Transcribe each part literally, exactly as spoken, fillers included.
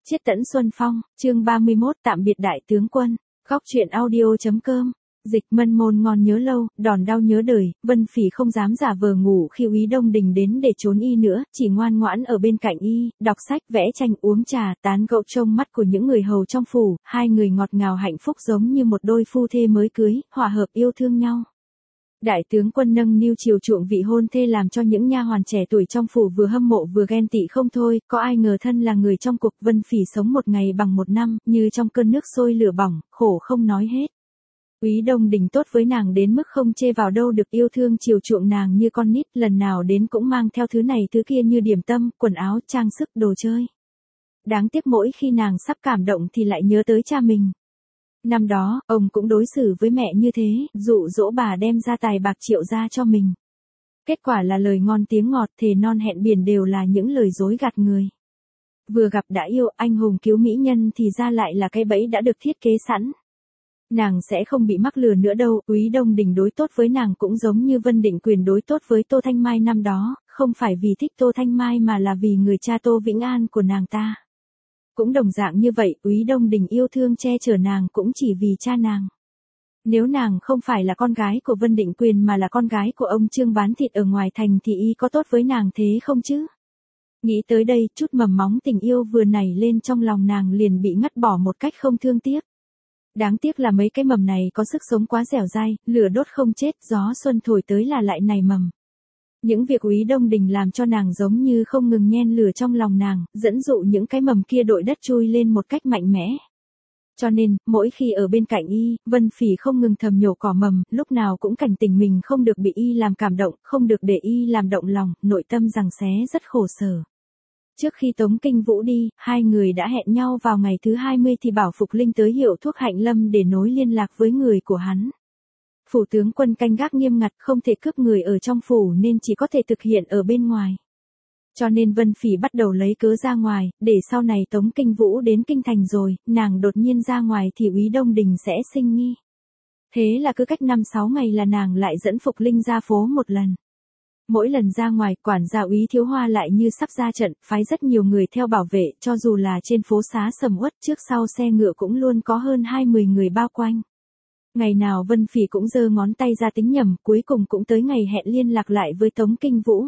Chiết Tẫn Xuân Phong, chương ba mươi mốt, tạm biệt đại tướng quân. Góc truyện audio.com. Dịch Mân Môn ngon nhớ lâu, đòn đau nhớ đời. Vân Phỉ không dám giả vờ ngủ khi Úy Đông Đình đến để trốn y nữa, chỉ ngoan ngoãn ở bên cạnh y, đọc sách, vẽ tranh, uống trà, tán gẫu trông mắt của những người hầu trong phủ. Hai người ngọt ngào hạnh phúc giống như một đôi phu thê mới cưới, hòa hợp yêu thương nhau. Đại tướng quân nâng niu chiều chuộng vị hôn thê làm cho những nha hoàn trẻ tuổi trong phủ vừa hâm mộ vừa ghen tị không thôi, có ai ngờ thân là người trong cuộc. Vân Phỉ sống một ngày bằng một năm, như trong cơn nước sôi lửa bỏng, khổ không nói hết. Úy Đông Đình tốt với nàng đến mức không chê vào đâu được, yêu thương chiều chuộng nàng như con nít, lần nào đến cũng mang theo thứ này thứ kia như điểm tâm, quần áo, trang sức, đồ chơi. Đáng tiếc mỗi khi nàng sắp cảm động thì lại nhớ tới cha mình. Năm đó, ông cũng đối xử với mẹ như thế, dụ dỗ bà đem ra tài bạc triệu ra cho mình. Kết quả là lời ngon tiếng ngọt, thề non hẹn biển đều là những lời dối gạt người. Vừa gặp đã yêu, anh hùng cứu mỹ nhân thì ra lại là cái bẫy đã được thiết kế sẵn. Nàng sẽ không bị mắc lừa nữa đâu. Úy Đông Đình đối tốt với nàng cũng giống như Vân Định Quyền đối tốt với Tô Thanh Mai năm đó, không phải vì thích Tô Thanh Mai mà là vì người cha Tô Vĩnh An của nàng ta. Cũng đồng dạng như vậy, Úy Đông Đình yêu thương che chở nàng cũng chỉ vì cha nàng. Nếu nàng không phải là con gái của Vân Định Quyền mà là con gái của ông Trương bán thịt ở ngoài thành thì y có tốt với nàng thế không chứ? Nghĩ tới đây, chút mầm móng tình yêu vừa nảy lên trong lòng nàng liền bị ngắt bỏ một cách không thương tiếc. Đáng tiếc là mấy cái mầm này có sức sống quá dẻo dai, lửa đốt không chết, gió xuân thổi tới là lại nảy mầm. Những việc Úy Đông Đình làm cho nàng giống như không ngừng nhen lửa trong lòng nàng, dẫn dụ những cái mầm kia đội đất chui lên một cách mạnh mẽ. Cho nên, mỗi khi ở bên cạnh y, Vân Phỉ không ngừng thầm nhổ cỏ mầm, lúc nào cũng cảnh tỉnh mình không được bị y làm cảm động, không được để y làm động lòng, nội tâm giằng xé rất khổ sở. Trước khi Tống Kinh Vũ đi, hai người đã hẹn nhau vào ngày thứ hai mươi thì bảo Phục Linh tới hiệu thuốc Hạnh Lâm để nối liên lạc với người của hắn. Phủ tướng quân canh gác nghiêm ngặt, không thể cướp người ở trong phủ nên chỉ có thể thực hiện ở bên ngoài. Cho nên Vân Phỉ bắt đầu lấy cớ ra ngoài, để sau này Tống Kinh Vũ đến kinh thành rồi, nàng đột nhiên ra ngoài thì Úy Đông Đình sẽ sinh nghi. Thế là cứ cách năm sáu ngày là nàng lại dẫn Phục Linh ra phố một lần. Mỗi lần ra ngoài, quản gia Úy Thiếu Hoa lại như sắp ra trận, phái rất nhiều người theo bảo vệ, cho dù là trên phố xá sầm uất, trước sau xe ngựa cũng luôn có hơn hai mươi người bao quanh. Ngày nào Vân Phỉ cũng giơ ngón tay ra tính nhầm, cuối cùng cũng tới ngày hẹn liên lạc lại với Tống Kinh Vũ.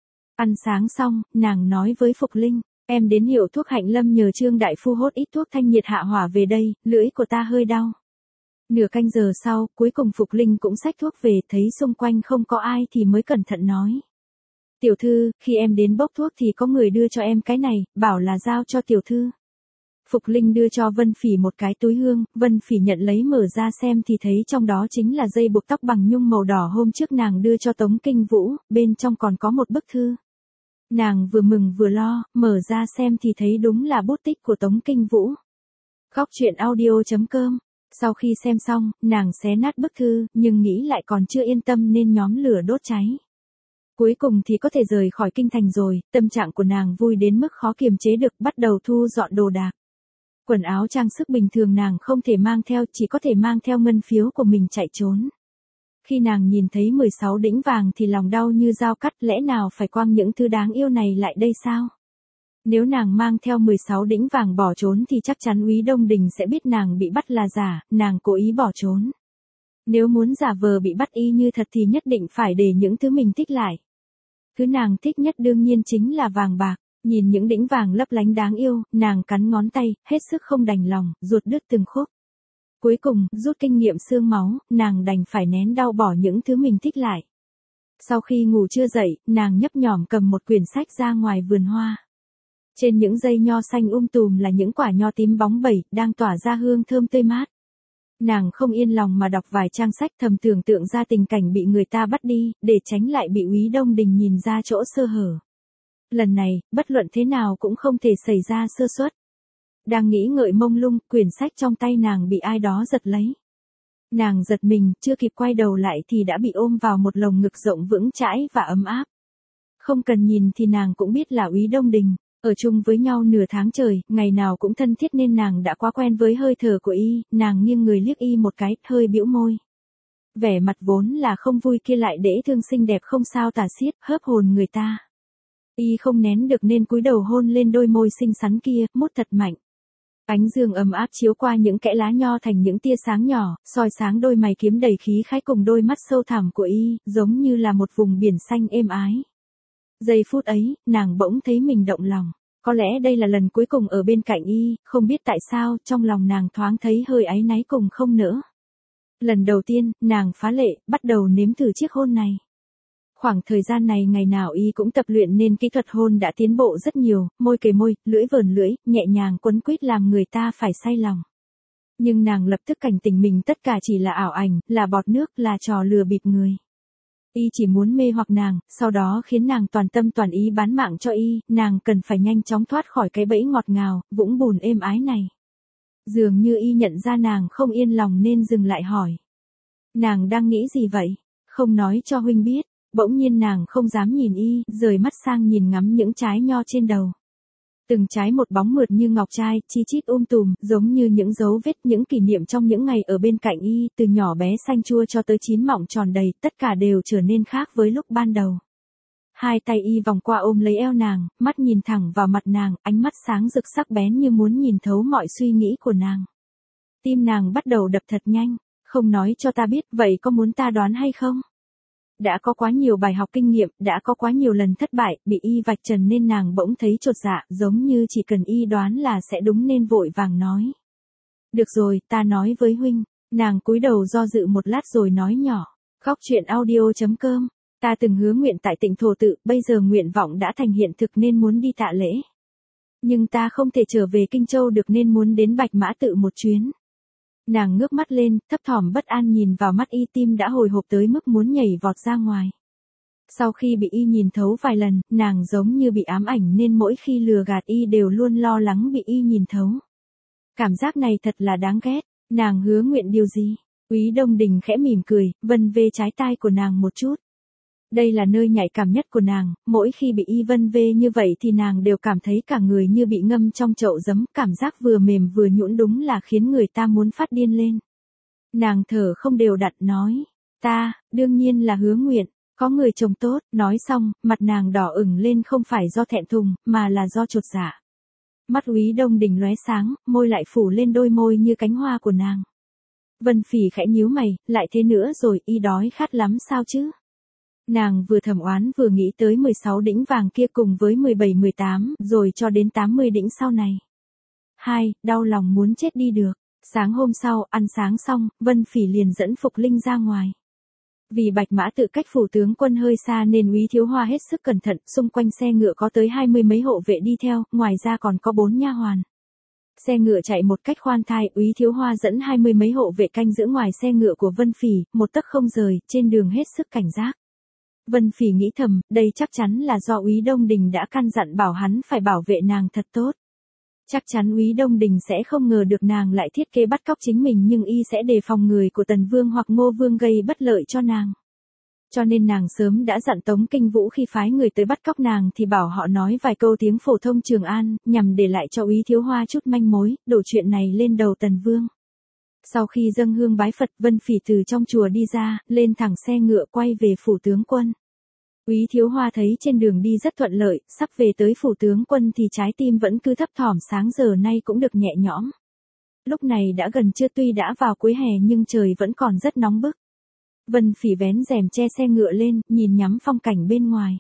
Ăn sáng xong, nàng nói với Phục Linh, em đến hiệu thuốc Hạnh Lâm nhờ Trương đại phu hốt ít thuốc thanh nhiệt hạ hỏa về đây, lưỡi của ta hơi đau. Nửa canh giờ sau, cuối cùng Phục Linh cũng xách thuốc về, thấy xung quanh không có ai thì mới cẩn thận nói. Tiểu thư, khi em đến bốc thuốc thì có người đưa cho em cái này, bảo là giao cho tiểu thư. Phục Linh đưa cho Vân Phỉ một cái túi hương, Vân Phỉ nhận lấy mở ra xem thì thấy trong đó chính là dây buộc tóc bằng nhung màu đỏ hôm trước nàng đưa cho Tống Kinh Vũ, bên trong còn có một bức thư. Nàng vừa mừng vừa lo, mở ra xem thì thấy đúng là bút tích của Tống Kinh Vũ. Góc truyện audio.com. Sau khi xem xong, nàng xé nát bức thư, nhưng nghĩ lại còn chưa yên tâm nên nhóm lửa đốt cháy. Cuối cùng thì có thể rời khỏi kinh thành rồi, tâm trạng của nàng vui đến mức khó kiềm chế được, bắt đầu thu dọn đồ đạc. Quần áo trang sức bình thường nàng không thể mang theo, chỉ có thể mang theo ngân phiếu của mình chạy trốn. Khi nàng nhìn thấy mười sáu đĩnh vàng thì lòng đau như dao cắt, lẽ nào phải quăng những thứ đáng yêu này lại đây sao? Nếu nàng mang theo mười sáu đĩnh vàng bỏ trốn thì chắc chắn Úy Đông Đình sẽ biết nàng bị bắt là giả, nàng cố ý bỏ trốn. Nếu muốn giả vờ bị bắt y như thật thì nhất định phải để những thứ mình thích lại. Thứ nàng thích nhất đương nhiên chính là vàng bạc, nhìn những đĩnh vàng lấp lánh đáng yêu, nàng cắn ngón tay, hết sức không đành lòng, ruột đứt từng khúc. Cuối cùng, rút kinh nghiệm xương máu, nàng đành phải nén đau bỏ những thứ mình thích lại. Sau khi ngủ chưa dậy, nàng nhấp nhổm cầm một quyển sách ra ngoài vườn hoa. Trên những dây nho xanh um tùm là những quả nho tím bóng bẩy, đang tỏa ra hương thơm tươi mát. Nàng không yên lòng mà đọc vài trang sách, thầm tưởng tượng ra tình cảnh bị người ta bắt đi, để tránh lại bị Úy Đông Đình nhìn ra chỗ sơ hở. Lần này, bất luận thế nào cũng không thể xảy ra sơ suất. Đang nghĩ ngợi mông lung, quyển sách trong tay nàng bị ai đó giật lấy. Nàng giật mình, chưa kịp quay đầu lại thì đã bị ôm vào một lồng ngực rộng vững chãi và ấm áp. Không cần nhìn thì nàng cũng biết là Úy Đông Đình. Ở chung với nhau nửa tháng trời, ngày nào cũng thân thiết nên nàng đã quá quen với hơi thở của y, nàng nghiêng người liếc y một cái, hơi bĩu môi. Vẻ mặt vốn là không vui kia lại dễ thương xinh đẹp không sao tả xiết, hớp hồn người ta. Y không nén được nên cúi đầu hôn lên đôi môi xinh xắn kia, mút thật mạnh. Ánh dương ấm áp chiếu qua những kẽ lá nho thành những tia sáng nhỏ, soi sáng đôi mày kiếm đầy khí khái cùng đôi mắt sâu thẳm của y, giống như là một vùng biển xanh êm ái. Giây phút ấy, nàng bỗng thấy mình động lòng. Có lẽ đây là lần cuối cùng ở bên cạnh y, không biết tại sao, trong lòng nàng thoáng thấy hơi áy náy cùng không nỡ. Lần đầu tiên, nàng phá lệ, bắt đầu nếm thử chiếc hôn này. Khoảng thời gian này ngày nào y cũng tập luyện nên kỹ thuật hôn đã tiến bộ rất nhiều, môi kề môi, lưỡi vờn lưỡi, nhẹ nhàng quấn quýt làm người ta phải say lòng. Nhưng nàng lập tức cảnh tỉnh mình tất cả chỉ là ảo ảnh, là bọt nước, là trò lừa bịp người. Y chỉ muốn mê hoặc nàng, sau đó khiến nàng toàn tâm toàn ý bán mạng cho y, nàng cần phải nhanh chóng thoát khỏi cái bẫy ngọt ngào, vũng bùn êm ái này. Dường như y nhận ra nàng không yên lòng nên dừng lại hỏi. Nàng đang nghĩ gì vậy? Không nói cho huynh biết. Bỗng nhiên nàng không dám nhìn y, rời mắt sang nhìn ngắm những trái nho trên đầu. Từng trái một bóng mượt như ngọc trai, chi chít um tùm, giống như những dấu vết, những kỷ niệm trong những ngày ở bên cạnh y, từ nhỏ bé xanh chua cho tới chín mọng tròn đầy, tất cả đều trở nên khác với lúc ban đầu. Hai tay y vòng qua ôm lấy eo nàng, mắt nhìn thẳng vào mặt nàng, ánh mắt sáng rực sắc bén như muốn nhìn thấu mọi suy nghĩ của nàng. Tim nàng bắt đầu đập thật nhanh, không nói cho ta biết, vậy có muốn ta đoán hay không? Đã có quá nhiều bài học kinh nghiệm, đã có quá nhiều lần thất bại, bị y vạch trần nên nàng bỗng thấy chột dạ, giống như chỉ cần y đoán là sẽ đúng nên vội vàng nói. Được rồi, ta nói với huynh. Nàng cúi đầu do dự một lát rồi nói nhỏ. Góc truyện audio chấm com. Ta từng hứa nguyện tại Tịnh Thổ Tự, bây giờ nguyện vọng đã thành hiện thực nên muốn đi tạ lễ. Nhưng ta không thể trở về Kinh Châu được nên muốn đến Bạch Mã Tự một chuyến. Nàng ngước mắt lên, thấp thỏm bất an nhìn vào mắt y, tim đã hồi hộp tới mức muốn nhảy vọt ra ngoài. Sau khi bị y nhìn thấu vài lần, nàng giống như bị ám ảnh nên mỗi khi lừa gạt y đều luôn lo lắng bị y nhìn thấu. Cảm giác này thật là đáng ghét. Nàng hứa nguyện điều gì? Úy Đông Đình khẽ mỉm cười, vân vê trái tai của nàng một chút. Đây là nơi nhạy cảm nhất của nàng, mỗi khi bị y vân vê như vậy thì nàng đều cảm thấy cả người như bị ngâm trong chậu giấm, cảm giác vừa mềm vừa nhũn đúng là khiến người ta muốn phát điên lên. Nàng thở không đều đặn nói, ta, đương nhiên là hứa nguyện, có người chồng tốt, nói xong, mặt nàng đỏ ửng lên không phải do thẹn thùng, mà là do chột dạ. Mắt Úy Đông Đình lóe sáng, môi lại phủ lên đôi môi như cánh hoa của nàng. Vân Phỉ khẽ nhíu mày, lại thế nữa rồi, y đói khát lắm sao chứ? Nàng vừa thầm oán vừa nghĩ tới mười sáu đĩnh vàng kia cùng với mười bảy mười tám, rồi cho đến tám mươi đĩnh sau này. Hai, đau lòng muốn chết đi được. Sáng hôm sau, ăn sáng xong, Vân Phỉ liền dẫn Phục Linh ra ngoài. Vì Bạch Mã Tự cách phủ tướng quân hơi xa nên Úy Thiếu Hoa hết sức cẩn thận, xung quanh xe ngựa có tới hai mươi mấy hộ vệ đi theo, ngoài ra còn có bốn nha hoàn. Xe ngựa chạy một cách khoan thai, Úy Thiếu Hoa dẫn hai mươi mấy hộ vệ canh giữ ngoài xe ngựa của Vân Phỉ, một tấc không rời, trên đường hết sức cảnh giác. Vân Phỉ nghĩ thầm, đây chắc chắn là do Úy Đông Đình đã căn dặn bảo hắn phải bảo vệ nàng thật tốt. Chắc chắn Úy Đông Đình sẽ không ngờ được nàng lại thiết kế bắt cóc chính mình nhưng y sẽ đề phòng người của Tần Vương hoặc Ngô Vương gây bất lợi cho nàng. Cho nên nàng sớm đã dặn Tống Kinh Vũ khi phái người tới bắt cóc nàng thì bảo họ nói vài câu tiếng phổ thông Trường An, nhằm để lại cho Úy Thiếu Hoa chút manh mối, đổ chuyện này lên đầu Tần Vương. Sau khi dâng hương bái Phật, Vân Phỉ từ trong chùa đi ra, lên thẳng xe ngựa quay về phủ tướng quân. Úy Thiếu Hoa thấy trên đường đi rất thuận lợi, sắp về tới phủ tướng quân thì trái tim vẫn cứ thấp thỏm, sáng giờ nay cũng được nhẹ nhõm. Lúc này đã gần trưa, tuy đã vào cuối hè nhưng trời vẫn còn rất nóng bức. Vân Phỉ vén rèm che xe ngựa lên, nhìn nhắm phong cảnh bên ngoài.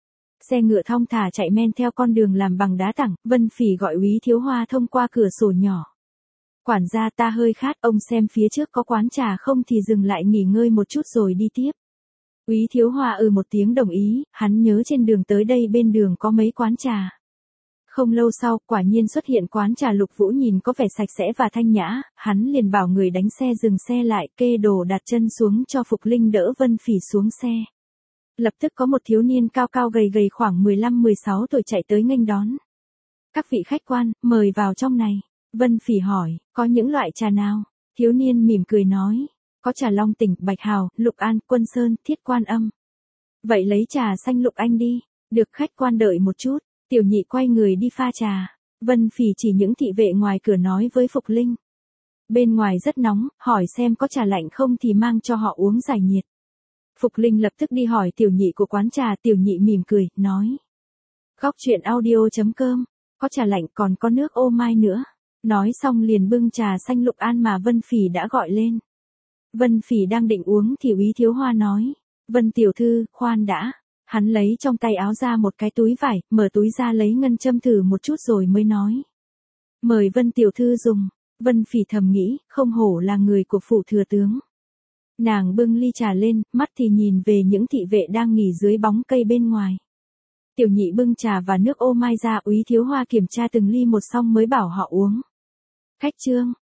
Xe ngựa thong thả chạy men theo con đường làm bằng đá tảng, Vân Phỉ gọi Úy Thiếu Hoa thông qua cửa sổ nhỏ. Quản gia, ta hơi khát, ông xem phía trước có quán trà không thì dừng lại nghỉ ngơi một chút rồi đi tiếp. Úy Thiếu Hoa ừ một tiếng đồng ý, hắn nhớ trên đường tới đây bên đường có mấy quán trà. Không lâu sau, quả nhiên xuất hiện quán trà Lục Vũ nhìn có vẻ sạch sẽ và thanh nhã, hắn liền bảo người đánh xe dừng xe lại, kê đồ đặt chân xuống cho Phục Linh đỡ Vân Phỉ xuống xe. Lập tức có một thiếu niên cao cao gầy gầy khoảng mười lăm mười sáu tuổi chạy tới nghênh đón. Các vị khách quan, mời vào trong này. Vân Phỉ hỏi, có những loại trà nào? Thiếu niên mỉm cười nói, có trà Long Tỉnh, Bạch Hào, Lục An, Quân Sơn, Thiết Quan Âm. Vậy lấy trà xanh Lục Anh đi. Được, khách quan đợi một chút. Tiểu nhị quay người đi pha trà. Vân Phỉ chỉ những thị vệ ngoài cửa nói với Phục Linh. Bên ngoài rất nóng, hỏi xem có trà lạnh không thì mang cho họ uống giải nhiệt. Phục Linh lập tức đi hỏi tiểu nhị của quán trà, tiểu nhị mỉm cười, nói. Góc truyện audio chấm com, có trà lạnh còn có nước ô mai nữa. Nói xong liền bưng trà xanh Lục An mà Vân Phỉ đã gọi lên. Vân Phỉ đang định uống thì Úy Thiếu Hoa nói. Vân tiểu thư, khoan đã. Hắn lấy trong tay áo ra một cái túi vải, mở túi ra lấy ngân châm thử một chút rồi mới nói. Mời Vân tiểu thư dùng. Vân Phỉ thầm nghĩ, không hổ là người của phủ thừa tướng. Nàng bưng ly trà lên, mắt thì nhìn về những thị vệ đang nghỉ dưới bóng cây bên ngoài. Tiểu nhị bưng trà và nước ô mai ra, Úy Thiếu Hoa kiểm tra từng ly một xong mới bảo họ uống. Khách trương,